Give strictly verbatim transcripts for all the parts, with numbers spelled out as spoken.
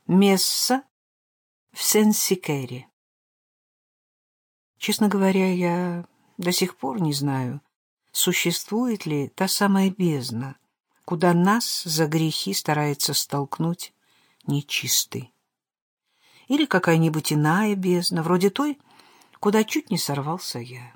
Месса в Сен-Сикере. Честно говоря, я до сих пор не знаю, существует ли та самая бездна, куда нас за грехи старается столкнуть нечистый. Или какая-нибудь иная бездна, вроде той, куда чуть не сорвался я.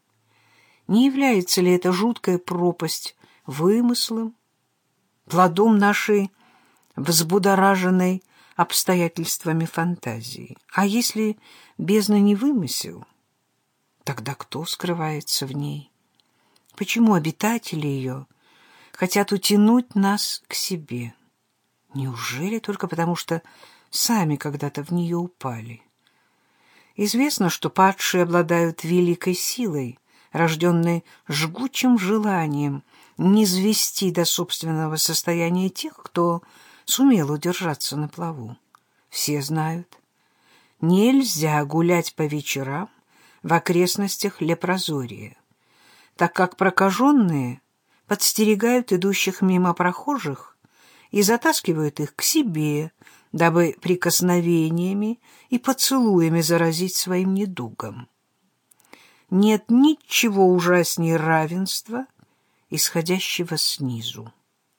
Не является ли эта жуткая пропасть вымыслом, плодом нашей взбудораженной обстоятельствами фантазии? А если бездна не вымысел, тогда кто скрывается в ней? Почему обитатели ее хотят утянуть нас к себе? Неужели только потому, что сами когда-то в нее упали? Известно, что падшие обладают великой силой, рожденной жгучим желанием низвести до собственного состояния тех, кто сумел удержаться на плаву. Все знают, нельзя гулять по вечерам в окрестностях Лепрозория, так как прокаженные подстерегают идущих мимо прохожих и затаскивают их к себе, дабы прикосновениями и поцелуями заразить своим недугом. Нет ничего ужаснее равенства, исходящего снизу.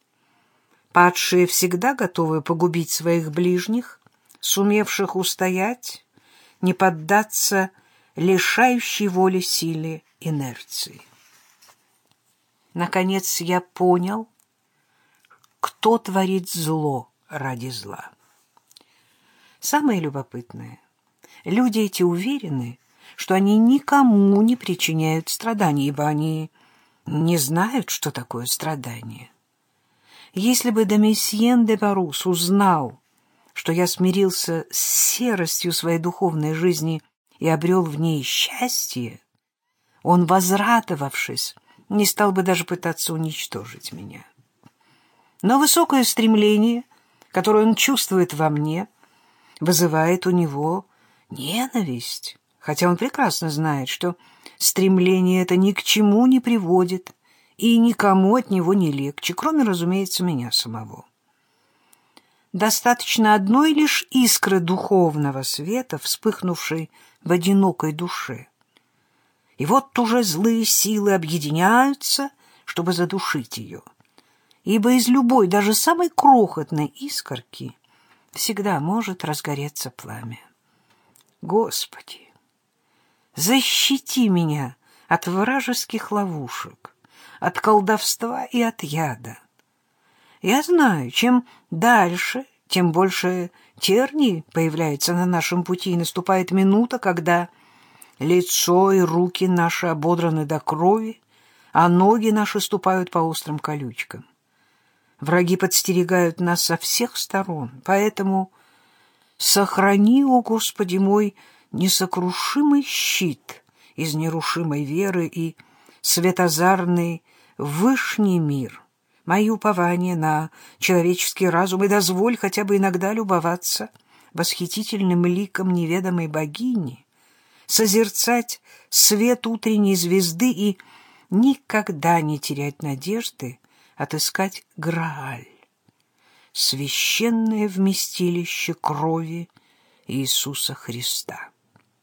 Падшие всегда готовы погубить своих ближних, сумевших устоять, не поддаться лишающей воли силе инерции. Наконец я понял, кто творит зло ради зла. Самое любопытное, люди эти уверены, что они никому не причиняют страданий, ибо они не знают, что такое страдание. Если бы Домисьен де Барус узнал, что я смирился с серостью своей духовной жизни и обрел в ней счастье, он, возрадовавшись, не стал бы даже пытаться уничтожить меня. Но высокое стремление, которое он чувствует во мне, вызывает у него ненависть, хотя он прекрасно знает, что стремление это ни к чему не приводит и никому от него не легче, кроме, разумеется, меня самого. Достаточно одной лишь искры духовного света, вспыхнувшей в одинокой душе. И вот уже злые силы объединяются, чтобы задушить ее. Ибо из любой, даже самой крохотной искорки всегда может разгореться пламя. Господи, защити меня от вражеских ловушек, от колдовства и от яда. Я знаю, чем дальше, тем больше терний появляется на нашем пути, и наступает минута, когда лицо и руки наши ободраны до крови, а ноги наши ступают по острым колючкам. Враги подстерегают нас со всех сторон, поэтому сохрани, о Господи мой, несокрушимый щит из нерушимой веры и светозарный вышний мир, мои упования на человеческий разум, и дозволь хотя бы иногда любоваться восхитительным ликом неведомой богини, созерцать свет утренней звезды и никогда не терять надежды отыскать Грааль, священное вместилище крови Иисуса Христа.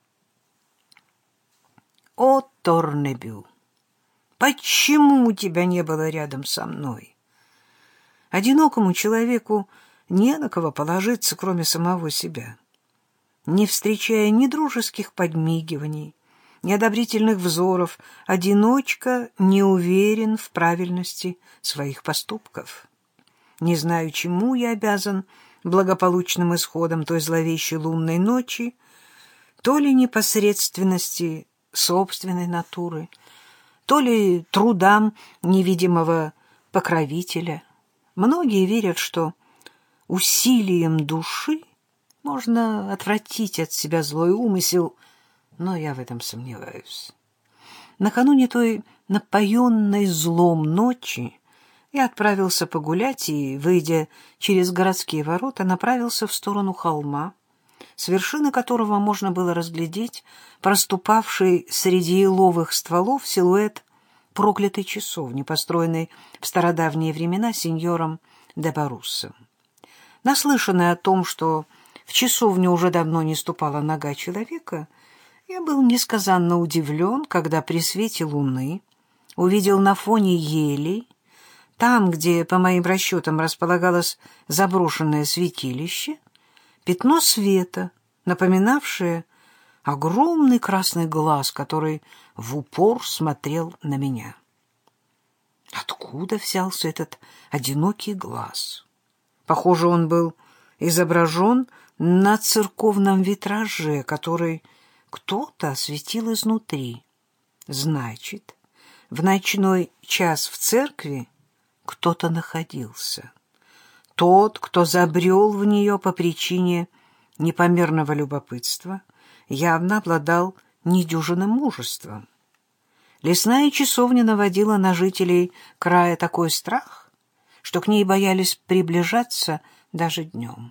О, Торнебю, почему у тебя не было рядом со мной? Одинокому человеку не на кого положиться, кроме самого себя. Не встречая ни дружеских подмигиваний, ни одобрительных взоров, одиночка не уверен в правильности своих поступков. Не знаю, чему я обязан благополучным исходом той зловещей лунной ночи, то ли непосредственности собственной натуры, то ли трудам невидимого покровителя. Многие верят, что усилием души можно отвратить от себя злой умысел, но я в этом сомневаюсь. Накануне той напоенной злом ночи я отправился погулять и, выйдя через городские ворота, направился в сторону холма, с вершины которого можно было разглядеть проступавший среди еловых стволов силуэт проклятой часовни, построенной в стародавние времена сеньором де Барусом. Наслышанный о том, что в часовню уже давно не ступала нога человека, я был несказанно удивлен, когда при свете луны увидел на фоне елей, там, где, по моим расчетам, располагалось заброшенное святилище, пятно света, напоминавшее огромный красный глаз, который в упор смотрел на меня. Откуда взялся этот одинокий глаз? Похоже, он был изображен на церковном витраже, который кто-то осветил изнутри. Значит, в ночной час в церкви кто-то находился. Тот, кто забрел в нее по причине непомерного любопытства, явно обладал недюжинным мужеством. Лесная часовня наводила на жителей края такой страх, что к ней боялись приближаться даже днем.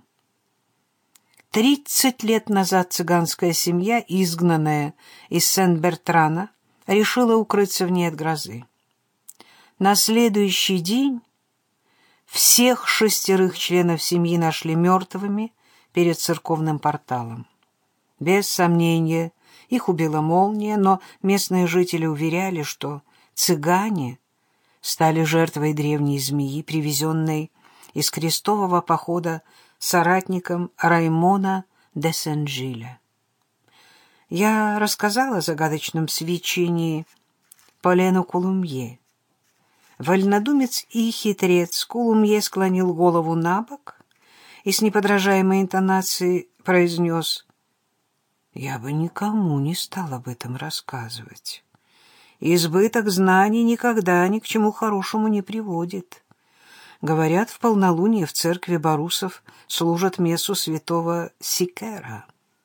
Тридцать лет назад цыганская семья, изгнанная из Сен-Бертрана, решила укрыться в ней от грозы. На следующий день всех шестерых членов семьи нашли мертвыми перед церковным порталом. Без сомнения, их убила молния, но местные жители уверяли, что цыгане стали жертвой древней змеи, привезенной из крестового похода соратником Раймона де Сен-Жиля. Я рассказала о загадочном свечении Полену Колумье. Вольнодумец и хитрец Колумье склонил голову на бок и с неподражаемой интонацией произнес: «Я бы никому не стал об этом рассказывать. Избыток знаний никогда ни к чему хорошему не приводит. Говорят, в полнолуние в церкви барусов служат мессу святого Сикера».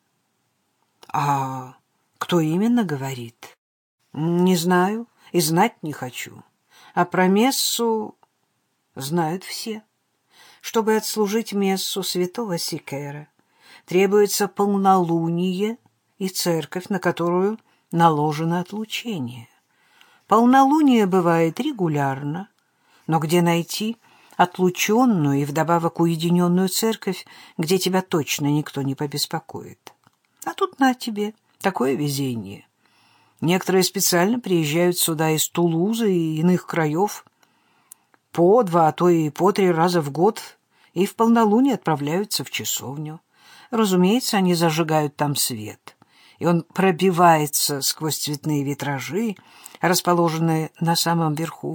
«А кто именно говорит?» «Не знаю и знать не хочу. А про мессу знают все. Чтобы отслужить мессу святого Сикера, требуется полнолуние и церковь, на которую наложено отлучение. Полнолуние бывает регулярно, но где найти отлученную и вдобавок уединенную церковь, где тебя точно никто не побеспокоит? А тут на тебе такое везение. Некоторые специально приезжают сюда из Тулузы и иных краев по два, а то и по три раза в год и в полнолуние отправляются в часовню. Разумеется, они зажигают там свет, и он пробивается сквозь цветные витражи, расположенные на самом верху.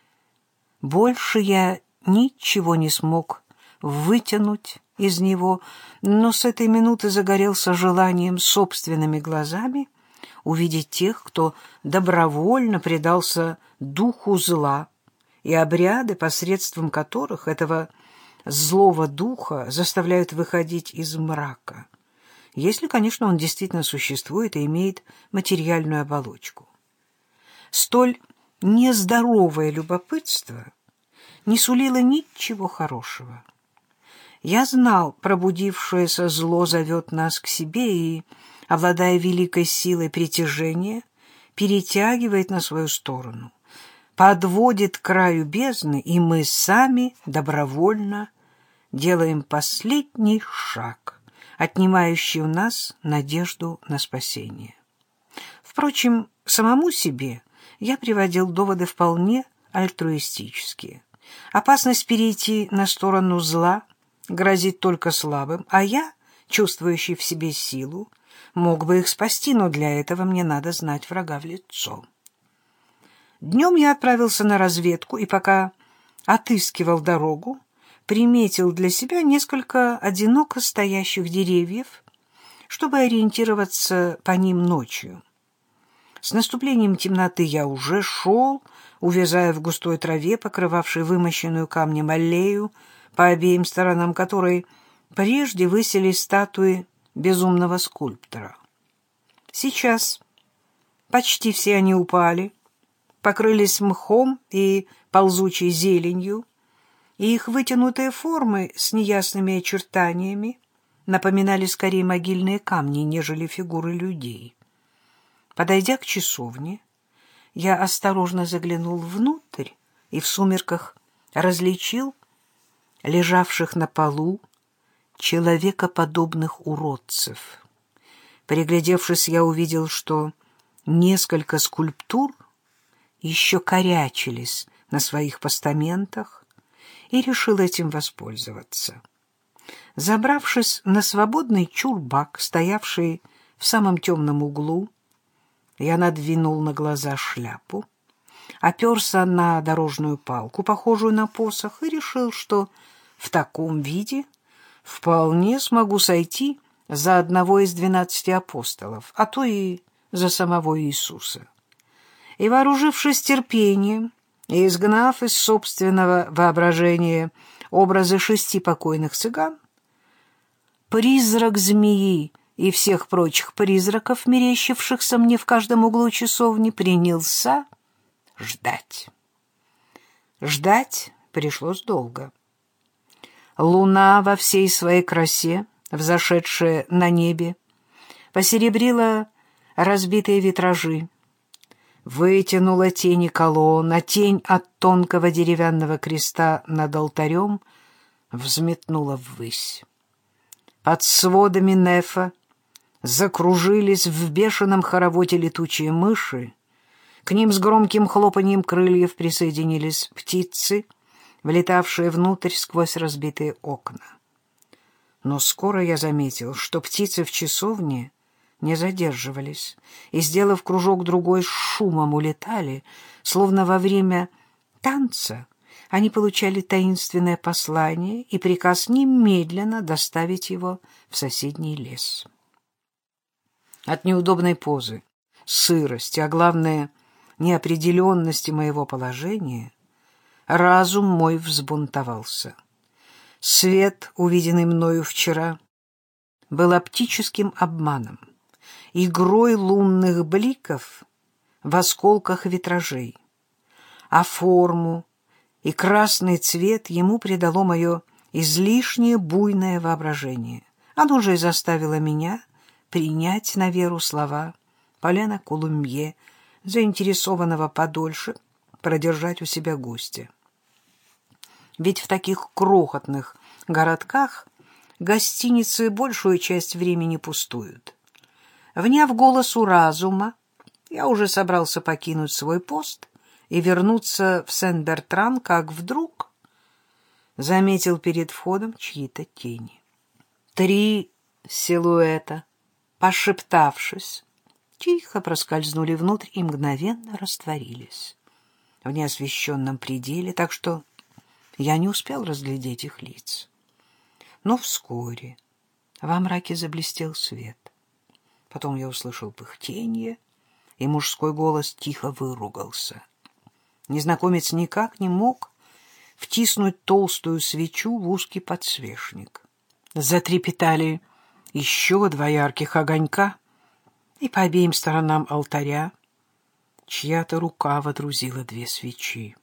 Больше я ничего не смог вытянуть из него, но с этой минуты загорелся желанием собственными глазами увидеть тех, кто добровольно предался духу зла, и обряды, посредством которых этого злого духа заставляют выходить из мрака, если, конечно, он действительно существует и имеет материальную оболочку. Столь нездоровое любопытство не сулило ничего хорошего. Я знал, пробудившееся зло зовет нас к себе и, обладая великой силой притяжения, перетягивает на свою сторону, подводит к краю бездны, и мы сами добровольно делаем последний шаг, отнимающий у нас надежду на спасение. Впрочем, самому себе я приводил доводы вполне альтруистические. Опасность перейти на сторону зла грозит только слабым, а я, чувствующий в себе силу, мог бы их спасти, но для этого мне надо знать врага в лицо. Днем я отправился на разведку, и пока отыскивал дорогу, приметил для себя несколько одиноко стоящих деревьев, чтобы ориентироваться по ним ночью. С наступлением темноты я уже шел, увязая в густой траве, покрывавшей вымощенную камнем аллею, по обеим сторонам которой прежде высились статуи безумного скульптора. Сейчас почти все они упали, покрылись мхом и ползучей зеленью, и их вытянутые формы с неясными очертаниями напоминали скорее могильные камни, нежели фигуры людей. Подойдя к часовне, я осторожно заглянул внутрь и в сумерках различил лежавших на полу человекоподобных уродцев. Приглядевшись, я увидел, что несколько скульптур еще корячились на своих постаментах, и решил этим воспользоваться. Забравшись на свободный чурбак, стоявший в самом темном углу, я надвинул на глаза шляпу, оперся на дорожную палку, похожую на посох, и решил, что в таком виде вполне смогу сойти за одного из двенадцати апостолов, а то и за самого Иисуса. И, вооружившись терпением и изгнав из собственного воображения образы шести покойных цыган, призрак змеи и всех прочих призраков, мерещившихся мне в каждом углу часовни, принялся ждать. Ждать пришлось долго. Луна во всей своей красе, взошедшая на небе, посеребрила разбитые витражи, вытянула тени колонн, а тень от тонкого деревянного креста над алтарем взметнула ввысь. Под сводами нефа закружились в бешеном хороводе летучие мыши, к ним с громким хлопаньем крыльев присоединились птицы, влетавшие внутрь сквозь разбитые окна. Но скоро я заметил, что птицы в часовне не задерживались и, сделав кружок-другой, с шумом улетали, словно во время танца они получали таинственное послание и приказ немедленно доставить его в соседний лес. От неудобной позы, сырости, а главное — неопределенности моего положения, разум мой взбунтовался. Свет, увиденный мною вчера, был оптическим обманом, игрой лунных бликов в осколках витражей, а форму и красный цвет ему придало мое излишнее буйное воображение. Оно же и заставило меня принять на веру слова Поляна Колумбье, заинтересованного подольше продержать у себя гостя. Ведь в таких крохотных городках гостиницы большую часть времени пустуют. Вняв голосу разума, я уже собрался покинуть свой пост и вернуться в Сен-Бертран, как вдруг заметил перед входом чьи-то тени. Три силуэта, пошептавшись, тихо проскользнули внутрь и мгновенно растворились в неосвещенном пределе, так что я не успел разглядеть их лиц. Но вскоре во мраке заблестел свет. Потом я услышал пыхтенье, и мужской голос тихо выругался. Незнакомец никак не мог втиснуть толстую свечу в узкий подсвечник. Затрепетали еще два ярких огонька, и по обеим сторонам алтаря чья-то рука водрузила две свечи.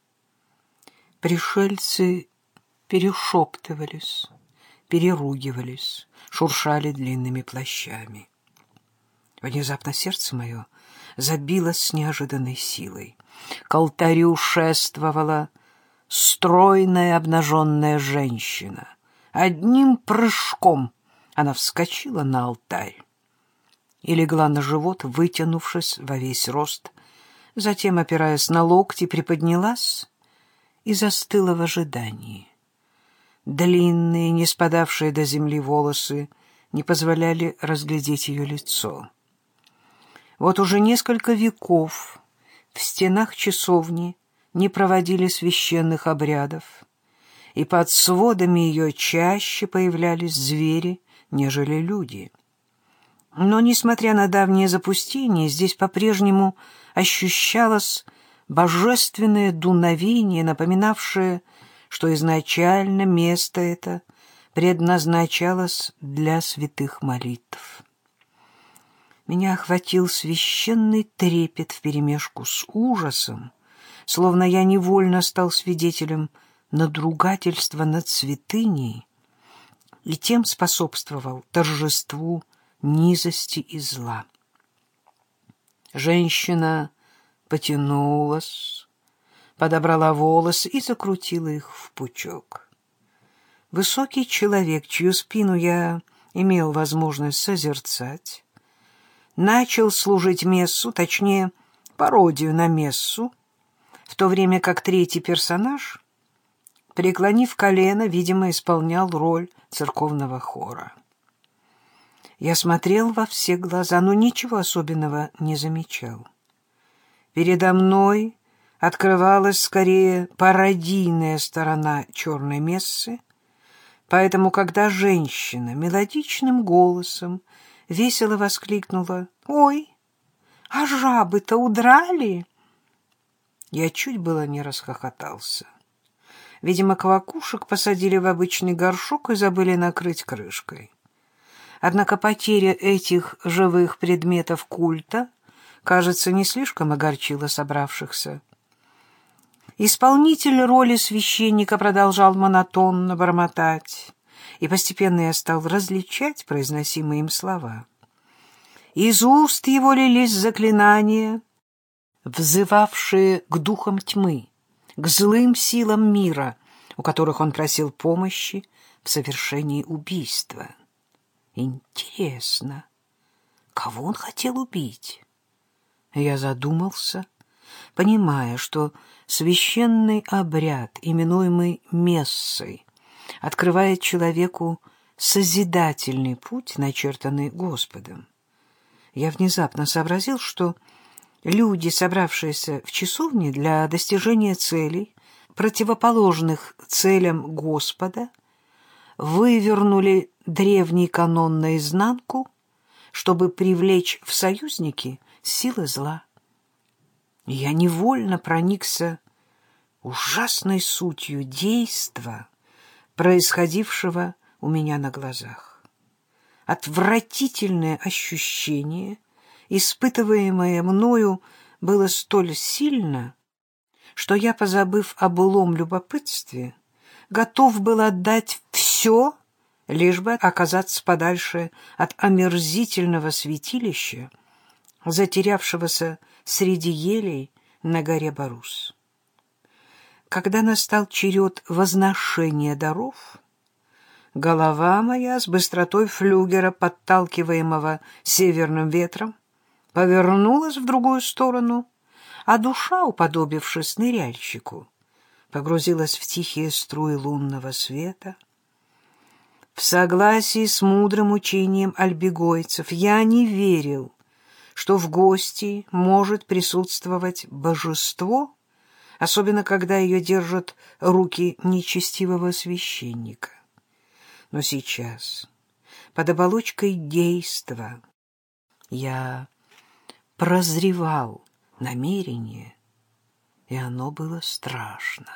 Пришельцы перешептывались, переругивались, шуршали длинными плащами. Внезапно сердце мое забилось с неожиданной силой. К алтарю шествовала стройная обнаженная женщина. Одним прыжком она вскочила на алтарь и легла на живот, вытянувшись во весь рост, затем, опираясь на локти, приподнялась и застыла в ожидании. Длинные, не спадавшие до земли волосы не позволяли разглядеть ее лицо. Вот уже несколько веков в стенах часовни не проводили священных обрядов, и под сводами ее чаще появлялись звери, нежели люди. Но, несмотря на давнее запустение, здесь по-прежнему ощущалось божественное дуновение, напоминавшее, что изначально место это предназначалось для святых молитв. Меня охватил священный трепет вперемешку с ужасом, словно я невольно стал свидетелем надругательства над святыней и тем способствовал торжеству низости и зла. Женщина потянулась, подобрала волосы и закрутила их в пучок. Высокий человек, чью спину я имел возможность созерцать, начал служить мессу, точнее, пародию на мессу, в то время как третий персонаж, преклонив колено, видимо, исполнял роль церковного хора. Я смотрел во все глаза, но ничего особенного не замечал. Передо мной открывалась скорее пародийная сторона черной мессы, поэтому, когда женщина мелодичным голосом весело воскликнула: «Ой, а жабы-то удрали!» я чуть было не расхохотался. Видимо, квакушек посадили в обычный горшок и забыли накрыть крышкой. Однако потеря этих живых предметов культа, кажется, не слишком огорчила собравшихся. Исполнитель роли священника продолжал монотонно бормотать, и постепенно я стал различать произносимые им слова. Из уст его лились заклинания, взывавшие к духам тьмы, к злым силам мира, у которых он просил помощи в совершении убийства. Интересно, кого он хотел убить? Я задумался, понимая, что священный обряд, именуемый мессой, открывает человеку созидательный путь, начертанный Господом. Я внезапно сообразил, что люди, собравшиеся в часовне для достижения целей, противоположных целям Господа, вывернули древний канон наизнанку, чтобы привлечь в союзники силы зла. Я невольно проникся ужасной сутью действа, происходившего у меня на глазах. Отвратительное ощущение, испытываемое мною, было столь сильно, что я, позабыв о былом любопытстве, готов был отдать все, лишь бы оказаться подальше от омерзительного святилища, затерявшегося среди елей на горе Барус. Когда настал черед возношения даров, голова моя с быстротой флюгера, подталкиваемого северным ветром, повернулась в другую сторону, а душа, уподобившись ныряльщику, погрузилась в тихие струи лунного света. В согласии с мудрым учением альбегойцев я не верил, что в гости может присутствовать божество, особенно когда ее держат руки нечестивого священника. Но сейчас, под оболочкой действа, я прозревал намерение, и оно было страшно.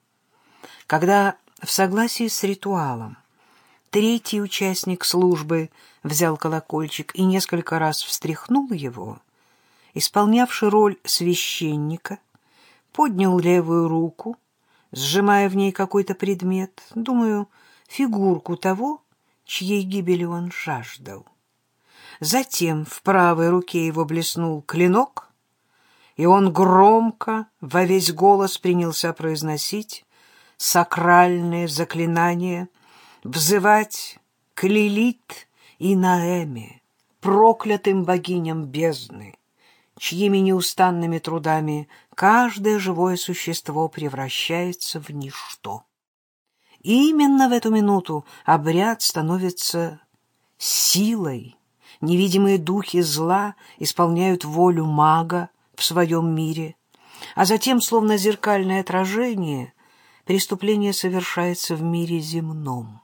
Когда в согласии с ритуалом третий участник службы взял колокольчик и несколько раз встряхнул его, исполнявший роль священника поднял левую руку, сжимая в ней какой-то предмет, думаю, фигурку того, чьей гибели он жаждал. Затем в правой руке его блеснул клинок, и он громко во весь голос принялся произносить сакральные заклинания, взывать к Лилит и Наэме, проклятым богиням бездны, чьими неустанными трудами каждое живое существо превращается в ничто. И именно в эту минуту обряд становится силой. Невидимые духи зла исполняют волю мага в своем мире, а затем, словно зеркальное отражение, преступление совершается в мире земном.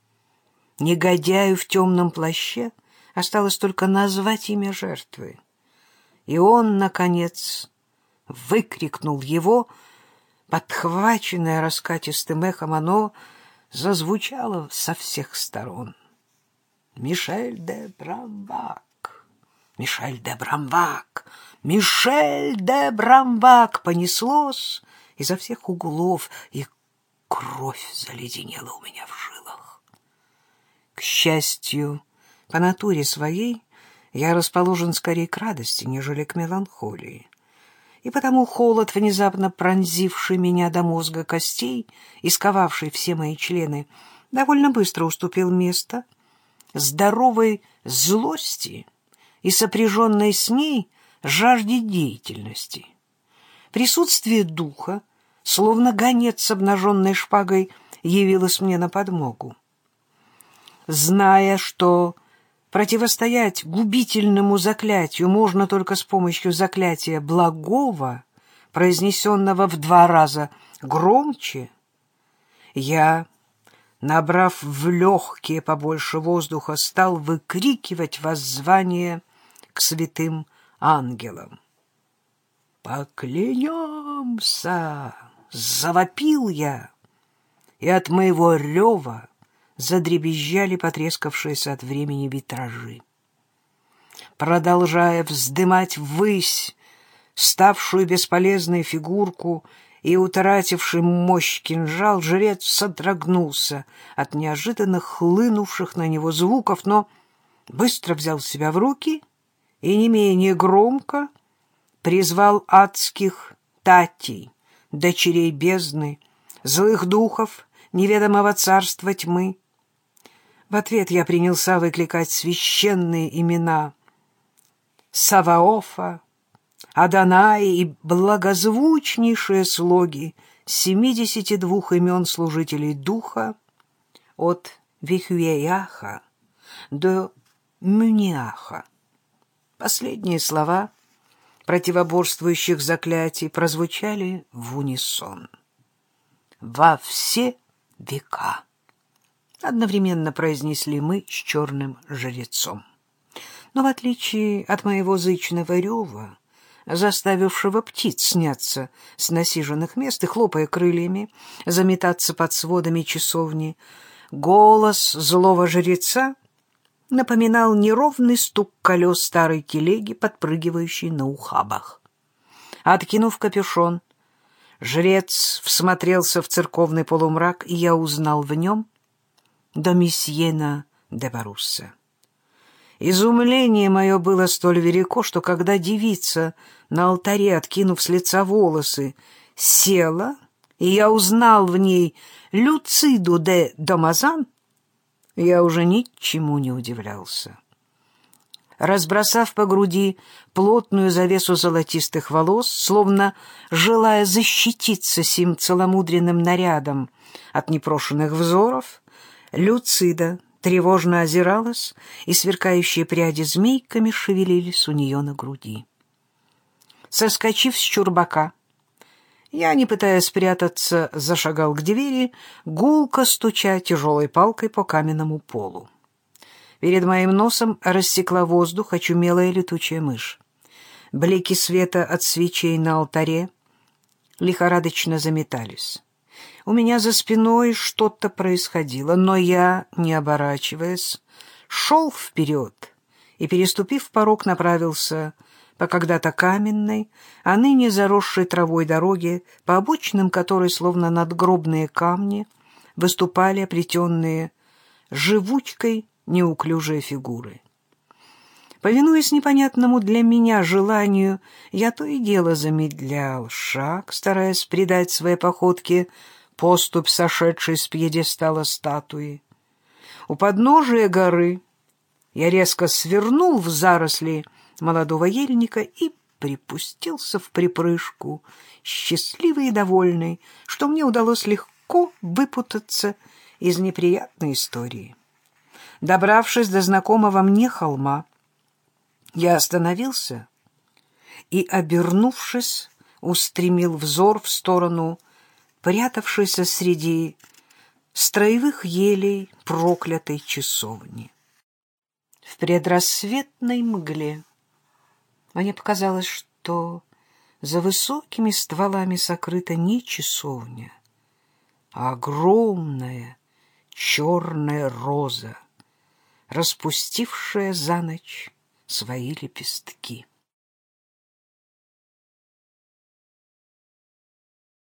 Негодяю в темном плаще осталось только назвать имя жертвы. И он, наконец, выкрикнул его, подхваченное раскатистым эхом, оно зазвучало со всех сторон. «Мишель де Брамбак! Мишель де Брамбак! Мишель де Брамбак!» понеслось изо всех углов, и кровь заледенела у меня в жилах. К счастью, по натуре своей я расположен скорее к радости, нежели к меланхолии. И потому холод, внезапно пронзивший меня до мозга костей и сковавший все мои члены, довольно быстро уступил место здоровой злости и сопряженной с ней жажде деятельности. Присутствие духа, словно гонец с обнаженной шпагой, явилось мне на подмогу. Зная, что противостоять губительному заклятию можно только с помощью заклятия благого, произнесенного в два раза громче, я, набрав в легкие побольше воздуха, стал выкрикивать воззвание к святым ангелам. «Поклянемся!» — завопил я, и от моего рева задребезжали потрескавшиеся от времени витражи. Продолжая вздымать ввысь ставшую бесполезной фигурку и утративший мощь кинжал, жрец содрогнулся от неожиданно хлынувших на него звуков, но быстро взял себя в руки и не менее громко призвал адских татей, дочерей бездны, злых духов неведомого царства тьмы. В ответ я принялся выкликать священные имена Саваофа, Адоная и благозвучнейшие слоги семидесяти двух имен служителей духа от Вихуэяха до Мюниаха. Последние слова противоборствующих заклятий прозвучали в унисон. «Во все века!» одновременно произнесли мы с черным жрецом. Но в отличие от моего зычного рева, заставившего птиц сняться с насиженных мест и, хлопая крыльями, заметаться под сводами часовни, голос злого жреца напоминал неровный стук колес старой телеги, подпрыгивающей на ухабах. Откинув капюшон, жрец всмотрелся в церковный полумрак, и я узнал в нем Домисьена де Барусса. Изумление мое было столь велико, что когда девица на алтаре, откинув с лица волосы, села, и я узнал в ней Люциду де Домазан, я уже ничему не удивлялся. Разбросав по груди плотную завесу золотистых волос, словно желая защититься сим целомудренным нарядом от непрошенных взоров, Люцида тревожно озиралась, и сверкающие пряди змейками шевелились у нее на груди. Соскочив с чурбака, я, не пытаясь спрятаться, зашагал к двери, гулко стуча тяжелой палкой по каменному полу. Перед моим носом рассекла воздух очумелая летучая мышь. Блики света от свечей на алтаре лихорадочно заметались. У меня за спиной что-то происходило, но я, не оборачиваясь, шел вперед и, переступив порог, направился по когда-то каменной, а ныне заросшей травой дороге, по обочинам которой, словно надгробные камни, выступали оплетенные живучкой неуклюжие фигуры. Повинуясь непонятному для меня желанию, я то и дело замедлял шаг, стараясь придать своей походке поступь сошедшей с пьедестала статуи. У подножия горы я резко свернул в заросли молодого ельника и припустился в припрыжку, счастливый и довольный, что мне удалось легко выпутаться из неприятной истории. Добравшись до знакомого мне холма, я остановился и, обернувшись, устремил взор в сторону прятавшейся среди строевых елей проклятой часовни. В предрассветной мгле мне показалось, что за высокими стволами сокрыта не часовня, а огромная черная роза, распустившая за ночь свои лепестки.